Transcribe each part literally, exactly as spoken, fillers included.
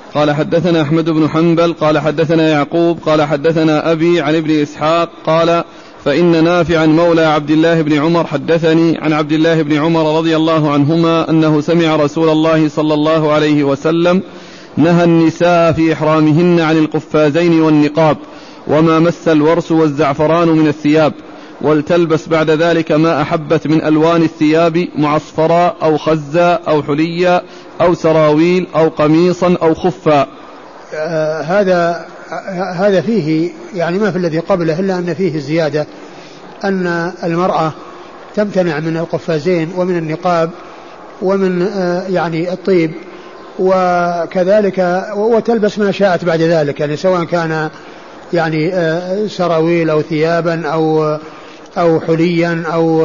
قال حدثنا أحمد بن حنبل قال حدثنا يعقوب قال حدثنا أبي عن ابن إسحاق قال فإن نافعا مولى عبد الله بن عمر حدثني عن عبد الله بن عمر رضي الله عنهما أنه سمع رسول الله صلى الله عليه وسلم نهى النساء في إحرامهن عن القفازين والنقاب وما مس الورس والزعفران من الثياب، ولتلبس بعد ذلك ما أحبت من ألوان الثياب معصفرا أو خزا أو حليا أو سراويل أو قميصا أو خفا. آه هذا آه هذا فيه يعني ما في الذي قبله إلا أن فيه زيادة أن المرأة تمتنع من القفازين ومن النقاب ومن آه يعني الطيب، وكذلك وتلبس ما شاءت بعد ذلك، يعني سواء كان يعني آه سراويل أو ثيابا أو أو حليا أو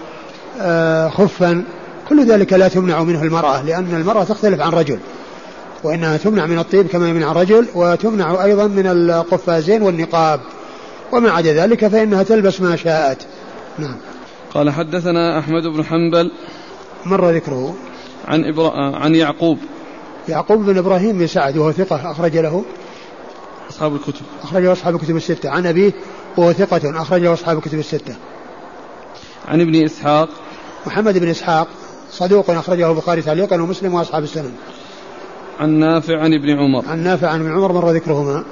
آه خفا، كل ذلك لا تمنع منه المرأة، لأن المرأة تختلف عن رجل، وإنها تمنع من الطيب كما يمنع الرجل، وتمنع أيضا من القفازين والنقاب، وما عدا ذلك فإنها تلبس ما شاءت. نعم. قال حدثنا أحمد بن حنبل مر ذكره عن, إبرا... عن يعقوب يعقوب بن إبراهيم بن سعد وهو ثقة أخرج له أصحاب الكتب أخرج له أصحاب الكتب الستة، عن أبيه وهو ثقة أخرج له أصحاب الكتب الستة. عن ابن إسحاق محمد بن إسحاق صدوق أخرجه البخاري تعليقا ومسلم وأصحاب السنن. عن نافع عن ابن عمر عن نافع عن ابن عمر مر ذكرهما.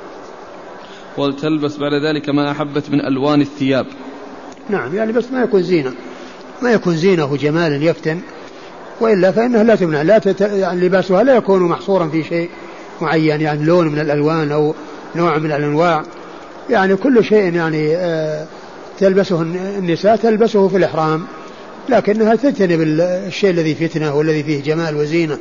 ولتلبس بعد ذلك ما أحبت من ألوان الثياب. نعم، يعني بس ما يكون زينة ما يكون زينة وجمال يفتن، وإلا فإنها لا تمنع، لا تت... يعني لباسها لا يكون محصورا في شيء معين، يعني لون من الألوان أو نوع من الأنواع، يعني كل شيء يعني آه تلبسه النساء تلبسه في الإحرام، لكنها تجتنب الشيء الذي فتنة والذي فيه جمال وزينة.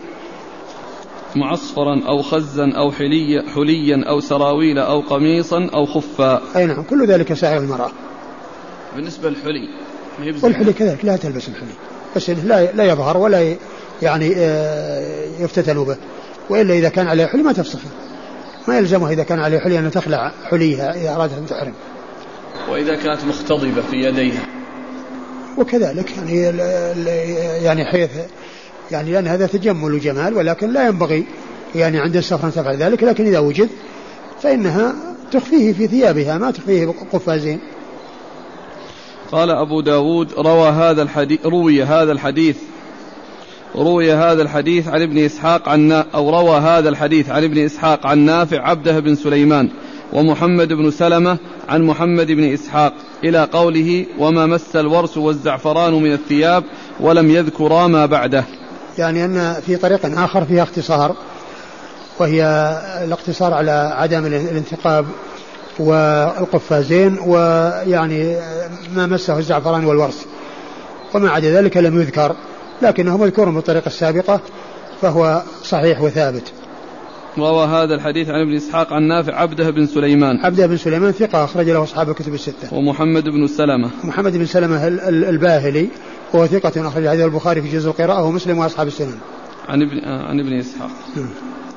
معصفرا أو خزا أو حليا, حليا أو سراويل أو قميصا أو خفا. أي نعم، كل ذلك سائر المرأة. بالنسبة للحلي والحلي كذلك لا تلبس الحلي، بس لا لا يظهر ولا يعني يفتتن به، وإلا إذا كان عليه حلي ما تفسخه، ما يلزمها إذا كان عليه حلي أن تخلع حليها إذا أرادت أن تحرم. وإذا كانت مختضبة في يديها وكذلك يعني يعني حيث يعني لأن هذا تجمل وجمال، ولكن لا ينبغي يعني عند السفر أن تفعل ذلك، لكن إذا وجد فإنها تخفيه في ثيابها ما تخفيه قفازين. قال أبو داود روى هذا الحديث روي هذا الحديث روي هذا الحديث عن ابن إسحاق عن أو روى هذا الحديث عن ابن إسحاق عن نافع عبده بن سليمان ومحمد بن سلمة عن محمد بن إسحاق إلى قوله وما مس الورس والزعفران من الثياب ولم يذكرا ما بعده. يعني أن في طريق آخر فيها اختصار، وهي الاقتصار على عدم الانتقاب والقفازين ويعني ما مسه الزعفران والورس، وما عدا ذلك لم يذكر، لكنه مذكور بالطريقة السابقة فهو صحيح وثابت. روى هذا الحديث عن ابن إسحاق عن نافع عبده بن سليمان عبده بن سليمان ثقة أخرج له أصحاب الكتب الستة. ومحمد بن سلمة محمد بن سلمة الباهلي وهو ثقة أخرج حديث البخاري في جزء القراءة ومسلم وأصحاب السنن. عن ابن عن ابن إسحاق.